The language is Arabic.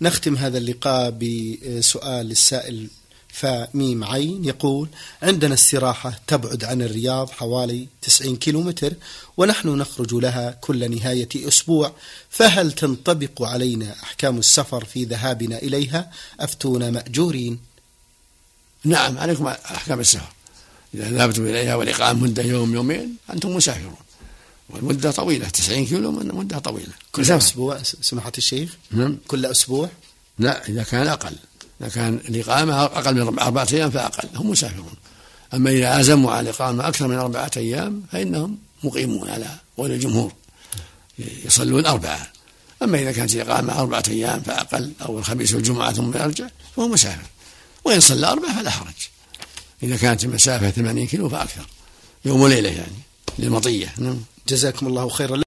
نختم هذا اللقاء بسؤال السائل فميم عين، يقول: عندنا استراحة تبعد عن الرياض حوالي 90 كيلومتر، ونحن نخرج لها كل نهاية أسبوع، فهل تنطبق علينا أحكام السفر في ذهابنا إليها؟ أفتونا مأجورين. نعم، عليكم أحكام السفر. إذا ذهبتم إليها والإقامة مدة يوم يومين أنتم مسافرون، والمدة طويلة. 90 كيلو مدة طويلة. كل أسبوع سماحة الشيخ؟ نعم. كل أسبوع؟ لا، إذا كان أقل، إذا كان الإقامة أقل من 4 أيام فأقل هم مسافرون. أما إذا عزموا على الإقامة أكثر من 4 أيام فإنهم مقيمون على قول الجمهور، يصلون 4. أما إذا كانت الإقامة 4 أيام فأقل، أو الخميس والجمعة ثم يرجع، فهو مسافر. وإن صلى 4 فلا حرج، إذا كانت المسافة 80 كيلو فأكثر، يوم وليلة يعني للمطية. جزاكم الله خيرا.